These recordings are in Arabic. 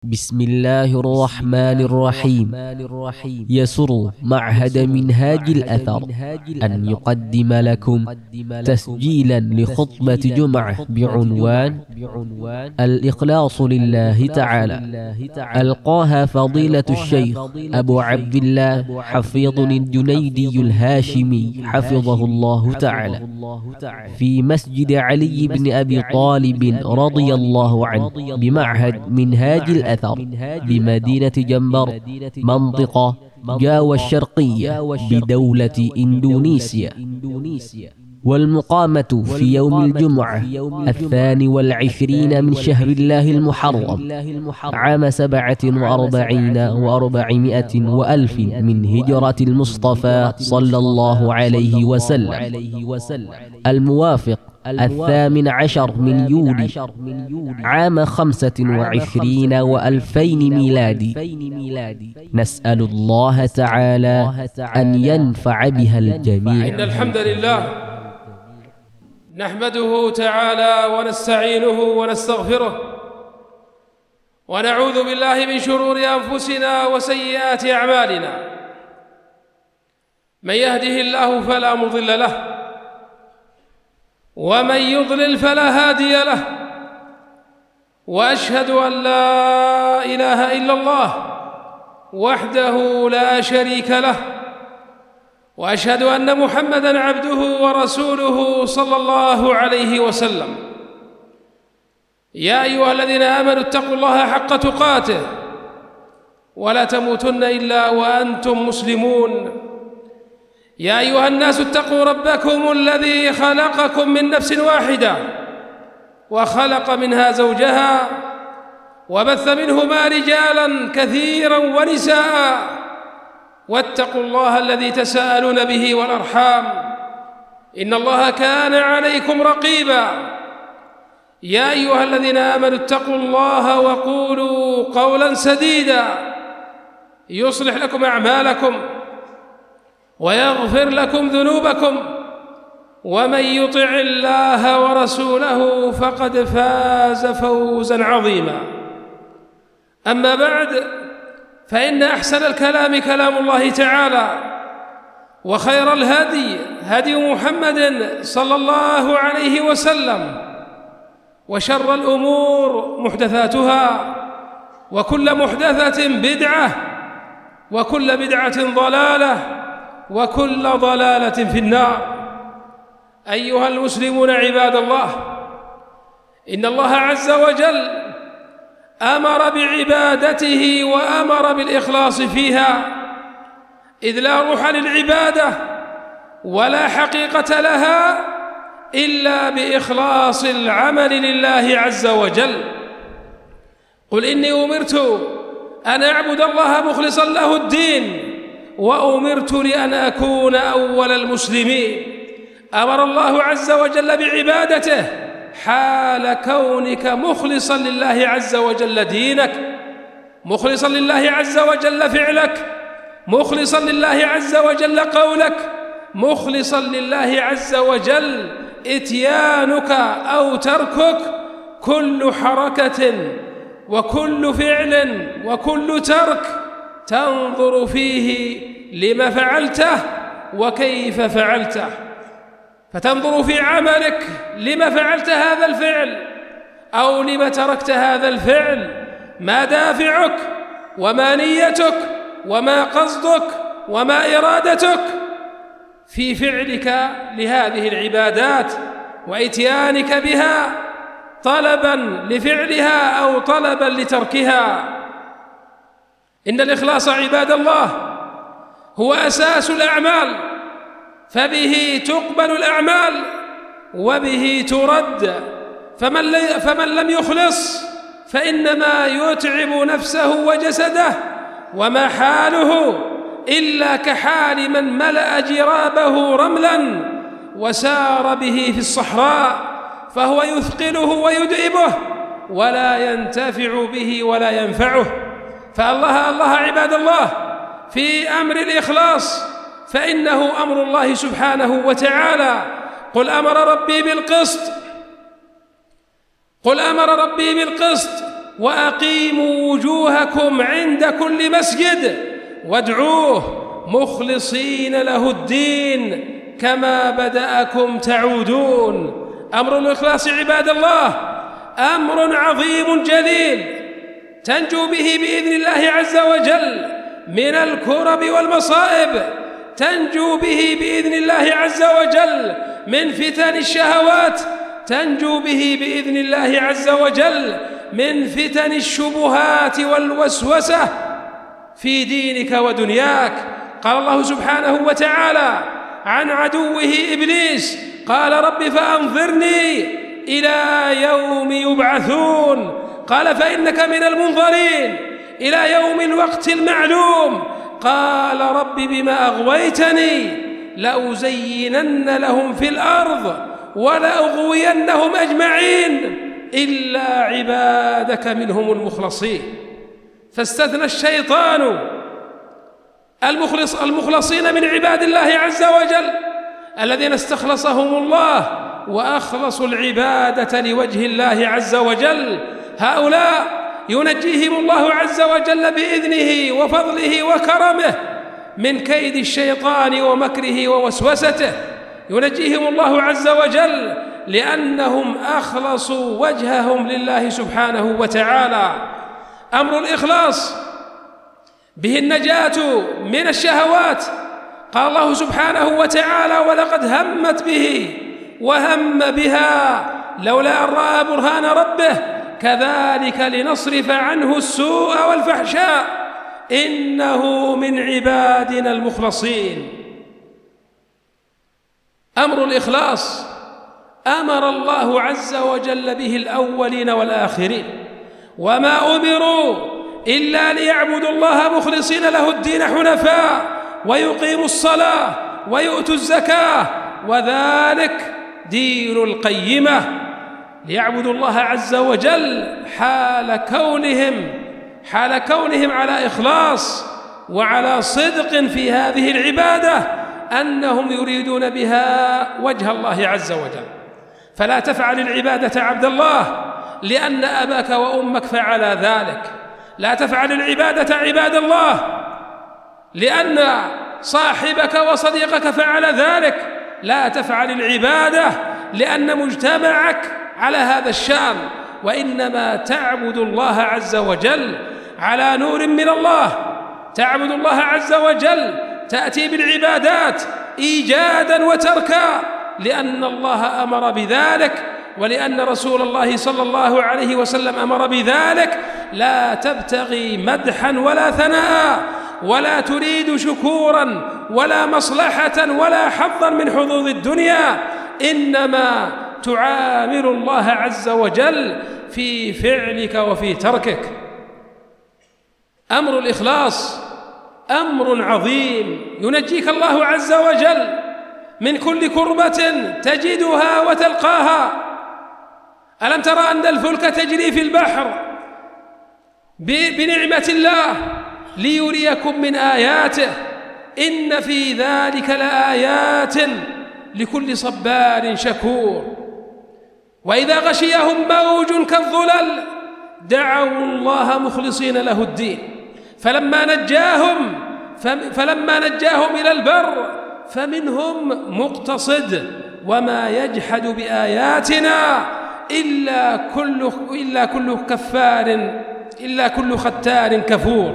بسم الله الرحمن الرحيم. يسر معهد منهاج الأثر أن يقدم لكم تسجيلا لخطبة جمعة بعنوان الإخلاص لله تعالى، ألقاها فضيلة الشيخ أبو عبد الله حفيظ الجنيدي الهاشمي حفظه الله تعالى في مسجد علي بن أبي طالب رضي الله عنه بمعهد منهاج الأثر بمدينة جنبر، منطقة جاوة الشرقية بدولة إندونيسيا، والمقامة في يوم الجمعة 22 من شهر الله المحرم عام 47 و400 وألف من هجرة المصطفى صلى الله عليه وسلم، الموافق 18 من يولي عام 25 و2000 ميلادي. نسأل الله تعالى أن ينفع بها الجميع. إن الحمد لله نحمده تعالى ونستعينه ونستغفره، ونعوذ بالله من شرور أنفسنا وسيئات أعمالنا. من يهده الله فلا مضل له، ومن يضلل فلا هادي له، وأشهد أن لا إله إلا الله وحده لا شريك له، وأشهد أن محمدًا عبده ورسوله صلى الله عليه وسلم. يا أيها الذين آمنوا اتقوا الله حق تقاته ولا تموتن إلا وأنتم مسلمون. يا أيها الناس اتقوا ربكم الذي خلقكم من نفس واحدة وخلق منها زوجها وبث منهما رجالا كثيرا ونساء، واتقوا الله الذي تساءلون به والأرحام، إن الله كان عليكم رقيبا. يا أيها الذين آمنوا اتقوا الله وقولوا قولا سديدا يصلح لكم أعمالكم ويغفر لكم ذنوبكم، ومن يطع الله ورسوله فقد فاز فوزا عظيما. أما بعد، فإن أحسن الكلام كلام الله تعالى، وخير الهدي هدي محمد صلى الله عليه وسلم، وشر الأمور محدثاتها، وكل محدثة بدعة، وكل بدعة ضلالة، وكل ضلالة في النار. أيها المسلمون عباد الله، إن الله عز وجل أمر بعبادته وأمر بالإخلاص فيها، إذ لا روح للعبادة ولا حقيقة لها إلا بإخلاص العمل لله عز وجل. قل إني أمرت أن أعبد الله مخلصا له الدين، وأمرت لأن أكون أول المسلمين. أمر الله عز وجل بعبادته حال كونك مخلصا لله عز وجل دينك، مخلصا لله عز وجل فعلك، مخلصا لله عز وجل قولك، مخلصا لله عز وجل إتيانك أو تركك. كل حركة وكل فعل وكل ترك تنظر فيه لما فعلته وكيف فعلته، فتنظر في عملك لما فعلت هذا الفعل أو لما تركت هذا الفعل، ما دافعك وما نيتك وما قصدك وما إرادتك في فعلك لهذه العبادات وإتيانك بها، طلبا لفعلها أو طلبا لتركها. إن الإخلاص عباد الله هو أساس الأعمال، فبه تقبل الأعمال وبه ترد. فمن لم يخلص فإنما يتعب نفسه وجسده، وما حاله إلا كحال من ملأ جرابه رملا وسار به في الصحراء، فهو يثقله ويدئبه ولا ينتفع به ولا ينفعه. فالله عباد الله في أمر الإخلاص، فإنه أمر الله سبحانه وتعالى. قل أمر ربي بالقسط وأقيموا وجوهكم عند كل مسجد وادعوه مخلصين له الدين كما بدأكم تعودون. أمر الإخلاص عباد الله أمر عظيم جليل تنجو به بإذن الله عز وجل من الكرب والمصائب، تنجو به بإذن الله عز وجل من فتن الشهوات، تنجو به بإذن الله عز وجل من فتن الشبهات والوسوسة في دينك ودنياك. قال الله سبحانه وتعالى عن عدوه إبليس قال رب فأنظرني إلى يوم يبعثون، قال فإنك من المنظرين إلى يوم الوقت المعلوم، قال رب بما أغويتني لأزينن لهم في الأرض ولأغوينهم أجمعين إلا عبادك منهم المخلصين. فاستثنى الشيطان المخلصين من عباد الله عز وجل الذين استخلصهم الله وأخلصوا العبادة لوجه الله عز وجل. هؤلاء ينجيهم الله عز وجل بإذنه وفضله وكرمه من كيد الشيطان ومكره ووسوسته، ينجيهم الله عز وجل لأنهم أخلصوا وجههم لله سبحانه وتعالى. أمر الإخلاص به النجاة من الشهوات. قال الله سبحانه وتعالى ولقد همت به وهم بها لولا أن رأى برهان ربه كذلك لنصرف عنه السوء والفحشاء إنه من عبادنا المخلصين. أمر الإخلاص أمر الله عز وجل به الأولين والآخرين، وما أمروا إلا ليعبدوا الله مخلصين له الدين حنفاء ويقيموا الصلاة ويؤتوا الزكاة وذلك دين القيمة، ليعبدوا الله عز وجل حال كونهم على إخلاص وعلى صدق في هذه العبادة أنهم يريدون بها وجه الله عز وجل. فلا تفعل العبادة عبد الله لأن أباك وأمك فعل ذلك، لا تفعل العبادة عباد الله لأن صاحبك وصديقك فعل ذلك، لا تفعل العبادة لأن مجتمعك على هذا الشأن، وإنما تعبد الله عز وجل على نور من الله، تعبد الله عز وجل، تأتي بالعبادات إيجادا وتركا لأن الله أمر بذلك ولأن رسول الله صلى الله عليه وسلم أمر بذلك. لا تبتغي مدحا ولا ثناء ولا تريد شكورا ولا مصلحة ولا حظا من حظوظ الدنيا، إنما تعامل الله عز وجل في فعلك وفي تركك. أمر الإخلاص أمر عظيم ينجيك الله عز وجل من كل كربة تجدها وتلقاها. ألم ترى أن الفلك تجري في البحر بنعمة الله ليريكم من آياته إن في ذلك لآيات لكل صبار شكور. وإذا غشيهم موج كالظلل دعوا الله مخلصين له الدين فلما نجاهم إلى البر فمنهم مقتصد وما يجحد بآياتنا إلا كل ختار كفور.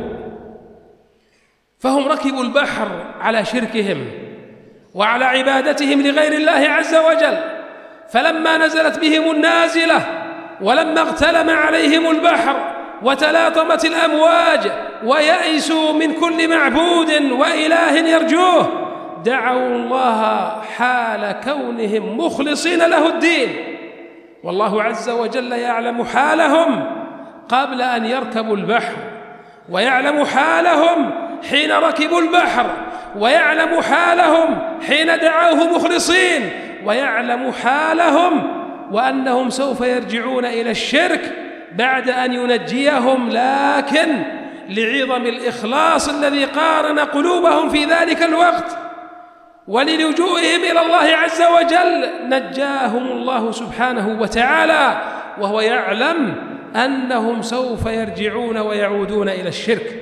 فهم ركبوا البحر على شركهم وعلى عبادتهم لغير الله عز وجل، فلما نزلت بهم النازلة ولما اغتلم عليهم البحر وتلاطمت الأمواج ويئسوا من كل معبود وإله يرجوه دعوا الله حال كونهم مخلصين له الدين، والله عز وجل يعلم حالهم قبل أن يركبوا البحر، ويعلم حالهم حين ركبوا البحر، ويعلم حالهم حين دعوه مخلصين، ويعلم حالهم وأنهم سوف يرجعون إلى الشرك بعد أن ينجيهم، لكن لعظم الإخلاص الذي قارن قلوبهم في ذلك الوقت وللجوئهم إلى الله عز وجل نجاهم الله سبحانه وتعالى، وهو يعلم أنهم سوف يرجعون ويعودون إلى الشرك.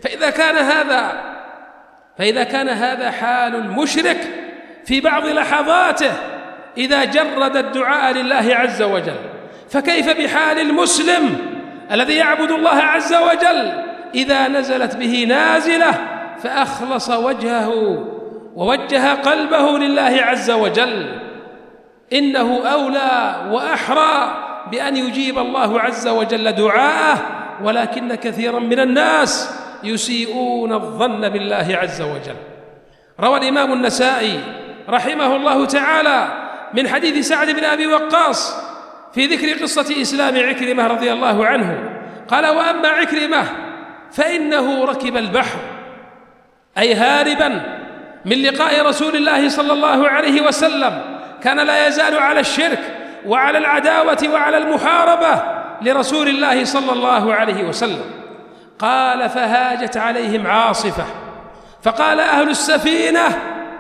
فإذا كان هذا حال المشرك في بعض لحظاته إذا جرد الدعاء لله عز وجل، فكيف بحال المسلم الذي يعبد الله عز وجل إذا نزلت به نازلة فأخلص وجهه ووجه قلبه لله عز وجل؟ إنه أولى وأحرى بأن يجيب الله عز وجل دعاءه، ولكن كثيرا من الناس يسيئون الظن بالله عز وجل. روى الإمام النسائي رحمه الله تعالى من حديث سعد بن أبي وقاص في ذكر قصة إسلام عكرمة رضي الله عنه قال: وأما عكرمة فإنه ركب البحر، أي هاربا من لقاء رسول الله صلى الله عليه وسلم، كان لا يزال على الشرك وعلى العداوة وعلى المحاربة لرسول الله صلى الله عليه وسلم. قال: فهاجت عليهم عاصفة، فقال أهل السفينة: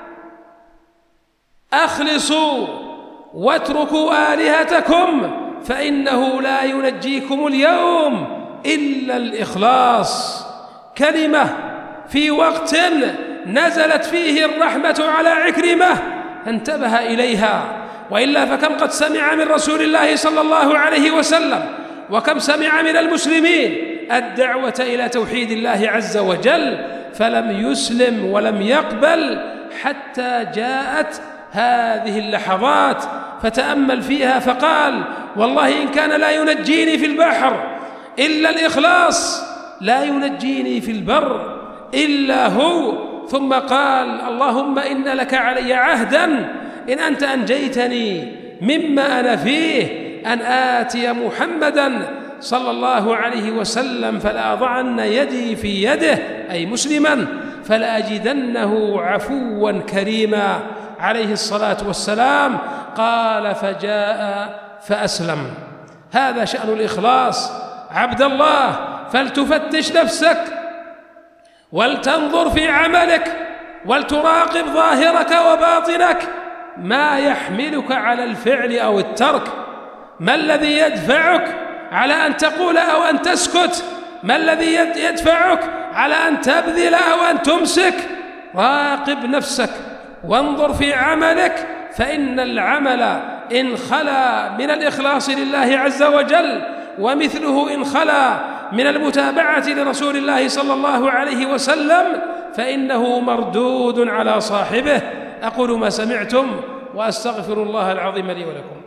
أخلصوا واتركوا آلهتكم فإنه لا ينجيكم اليوم إلا الإخلاص. كلمة في وقت نزلت فيه الرحمة على عكرمة انتبه إليها، وإلا فكم قد سمع من رسول الله صلى الله عليه وسلم وكم سمع من المسلمين الدعوة إلى توحيد الله عز وجل فلم يسلم ولم يقبل حتى جاءت هذه اللحظات فتأمل فيها فقال: والله إن كان لا ينجيني في البحر إلا الإخلاص لا ينجيني في البر إلا هو. ثم قال: اللهم إن لك علي عهدا إن أنت أنجيتني مما أنا فيه أن آتي محمدا صلى الله عليه وسلم فلأضعن يدي في يده، أي مسلما، فلأجدنه عفوا كريما عليه الصلاة والسلام. قال: فجاء فأسلم. هذا شأن الإخلاص عبد الله، فلتفتش نفسك ولتنظر في عملك ولتراقب ظاهرك وباطنك ما يحملك على الفعل أو الترك، ما الذي يدفعك على أن تقول أو أن تسكت، ما الذي يدفعك على أن تبذل أو أن تمسك. راقب نفسك وانظر في عملك، فإن العمل إن خلا من الإخلاص لله عز وجل ومثله إن خلا من المتابعة لرسول الله صلى الله عليه وسلم فإنه مردود على صاحبه. أقول ما سمعتم وأستغفر الله العظيم لي ولكم.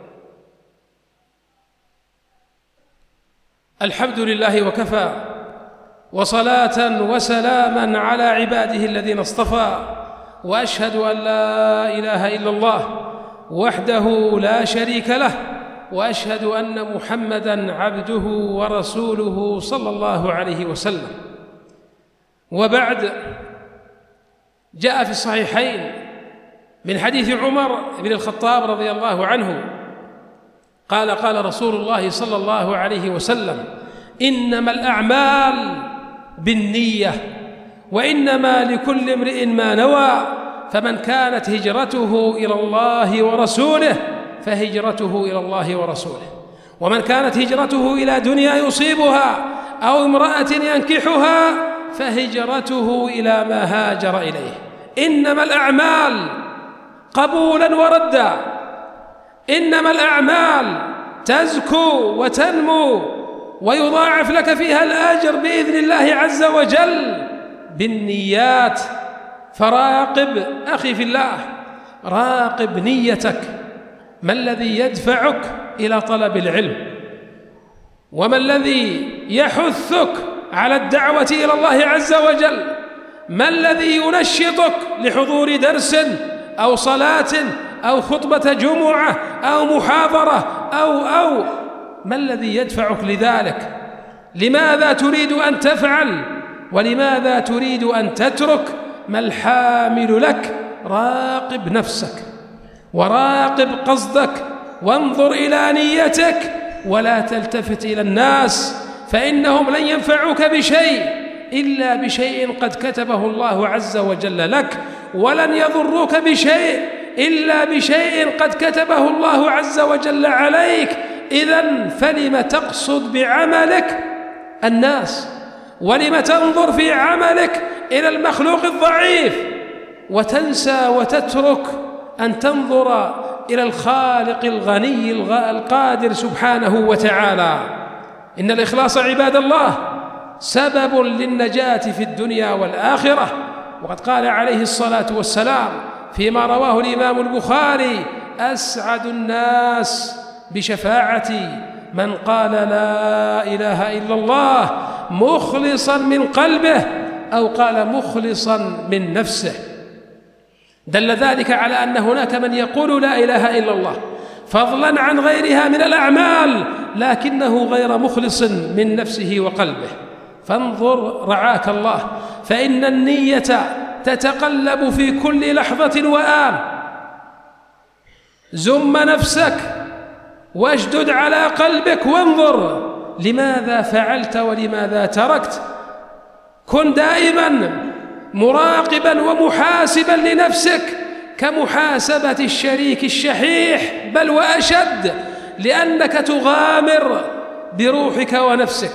الحمد لله وكفى، وصلاة وسلاما على عباده الذين اصطفى، وأشهد أن لا إله إلا الله وحده لا شريك له، وأشهد أن محمدًا عبده ورسوله صلى الله عليه وسلم. وبعد، جاء في الصحيحين من حديث عمر بن الخطاب رضي الله عنه قال: قال رسول الله صلى الله عليه وسلم: إنما الأعمال بالنية وإنما لكل امرئ ما نوى، فمن كانت هجرته إلى الله ورسوله فهجرته إلى الله ورسوله، ومن كانت هجرته إلى دنيا يصيبها أو امرأة ينكحها فهجرته إلى ما هاجر إليه. إنما الأعمال قبولا وردا، إنما الأعمال تزكو وتنمو ويضاعف لك فيها الأجر بإذن الله عز وجل بالنيات. فراقب أخي في الله، راقب نيتك، ما الذي يدفعك إلى طلب العلم، وما الذي يحثك على الدعوة إلى الله عز وجل، ما الذي ينشطك لحضور درس أو صلاة أو خطبة جمعة أو محاضرة أو ما الذي يدفعك لذلك؟ لماذا تريد أن تفعل ولماذا تريد أن تترك؟ ما الحامل لك؟ راقب نفسك وراقب قصدك وانظر إلى نيتك ولا تلتفت إلى الناس، فإنهم لن ينفعوك بشيء إلا بشيء قد كتبه الله عز وجل لك، ولن يضروك بشيء إلا بشيء قد كتبه الله عز وجل عليك. إذن فلم تقصد بعملك الناس؟ ولم تنظر في عملك إلى المخلوق الضعيف وتنسى وتترك أن تنظر إلى الخالق الغني القادر سبحانه وتعالى؟ إن الإخلاص عباد الله سبب للنجاة في الدنيا والآخرة. وقد قال عليه الصلاة والسلام فيما رواه الإمام البخاري: أسعد الناس بشفاعتي من قال لا إله إلا الله مخلصا من قلبه، أو قال مخلصا من نفسه. دل ذلك على أن هناك من يقول لا إله إلا الله فضلا عن غيرها من الأعمال لكنه غير مخلص من نفسه وقلبه. فانظر رعاك الله، فإن النية تتقلب في كل لحظة وآن. زم نفسك واشدد على قلبك وانظر لماذا فعلت ولماذا تركت. كن دائما مراقبا ومحاسبا لنفسك كمحاسبة الشريك الشحيح، بل وأشد، لأنك تغامر بروحك ونفسك.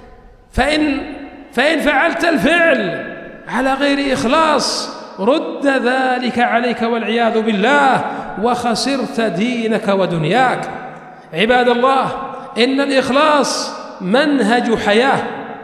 فإن فعلت الفعل على غير إخلاص رد ذلك عليك والعياذ بالله، وخسرت دينك ودنياك. عباد الله، إن الإخلاص منهج حياة،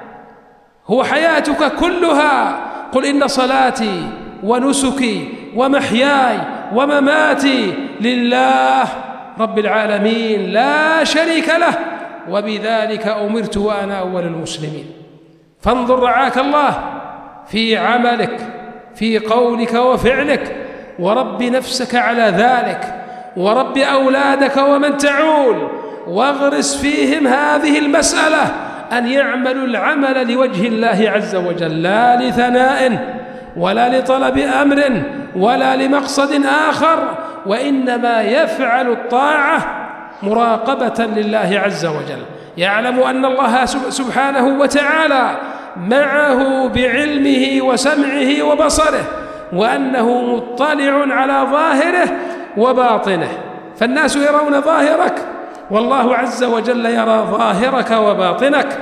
هو حياتك كلها. قل إن صلاتي ونسكي ومحياي ومماتي لله رب العالمين لا شريك له وبذلك أمرت وأنا أول المسلمين. فانظر رعاك الله في عملك، في قولك وفعلك، ورب نفسك على ذلك، ورب أولادك ومن تعول، واغرس فيهم هذه المسألة أن يعملوا العمل لوجه الله عز وجل، لا لثناء ولا لطلب أمر ولا لمقصد آخر، وإنما يفعل الطاعة مراقبة لله عز وجل. يعلم أن الله سبحانه وتعالى معه بعلمه وسمعه وبصره، وأنه مطلع على ظاهره وباطنه. فالناس يرون ظاهرك والله عز وجل يرى ظاهرك وباطنك.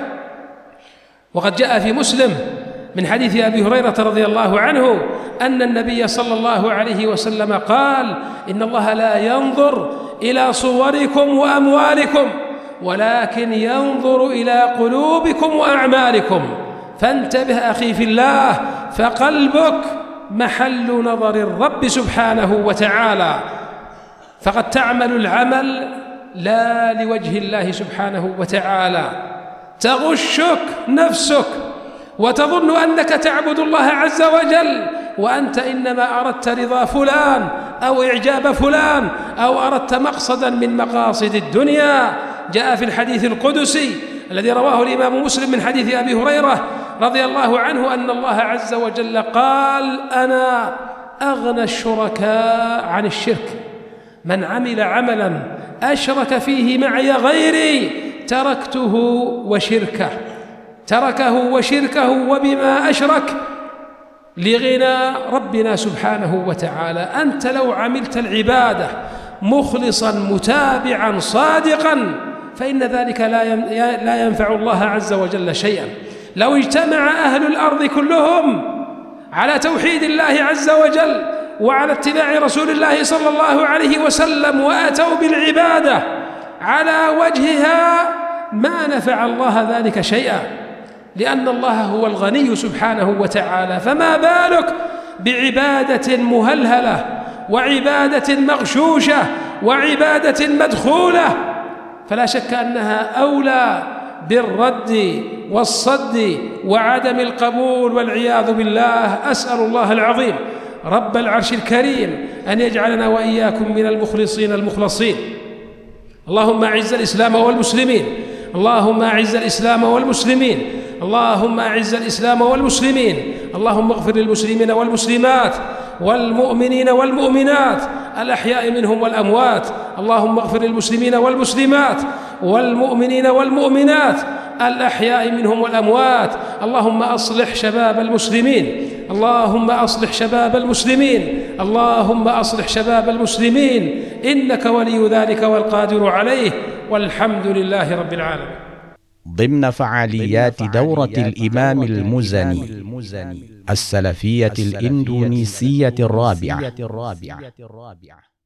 وقد جاء في مسلم من حديث أبي هريرة رضي الله عنه أن النبي صلى الله عليه وسلم قال: إن الله لا ينظر إلى صوركم وأموالكم ولكن ينظر إلى قلوبكم وأعمالكم. فانتبه أخي في الله، فقلبك محل نظر الرب سبحانه وتعالى، فقد تعمل العمل لا لوجه الله سبحانه وتعالى. تغشك نفسك وتظن أنك تعبد الله عز وجل وأنت إنما أردت رضا فلان أو إعجاب فلان أو أردت مقصدا من مقاصد الدنيا. جاء في الحديث القدسي الذي رواه الإمام مسلم من حديث أبي هريرة رضي الله عنه أن الله عز وجل قال: أنا أغنى الشركاء عن الشرك، من عمل عملا أشرك فيه معي غيري تركته وشركه وبما أشرك لغنى ربنا سبحانه وتعالى. أنت لو عملت العبادة مخلصا متابعا صادقا فإن ذلك لا ينفع الله عز وجل شيئا. لو اجتمع أهل الأرض كلهم على توحيد الله عز وجل وعلى اتباع رسول الله صلى الله عليه وسلم وأتوا بالعبادة على وجهها ما نفع الله ذلك شيئا، لأن الله هو الغني سبحانه وتعالى. فما بالك بعبادة مهلهلة وعبادة مغشوشة وعبادة مدخولة؟ فلا شك أنها أولى بالرد والصد وعدم القبول والعياذ بالله. أسأل الله العظيم رب العرش الكريم أن يجعلنا وإياكم من المخلصين المخلصين. اللهم أعز الإسلام والمسلمين، اللهم أعز الإسلام والمسلمين، اللهم أعز الإسلام والمسلمين. اللهم اغفر للمسلمين والمسلمات والمؤمنين والمؤمنات الأحياء منهم والأموات. اللهم اغفر للمسلمين والمسلمات والمؤمنين والمؤمنات الأحياء منهم والأموات. اللهم أصلح شباب المسلمين، اللهم أصلح شباب المسلمين، اللهم أصلح شباب المسلمين، إنك ولي ذلك والقادر عليه. والحمد لله رب العالمين. ضمن فعاليات دورة الإمام المزني السلفية الإندونيسية الرابعة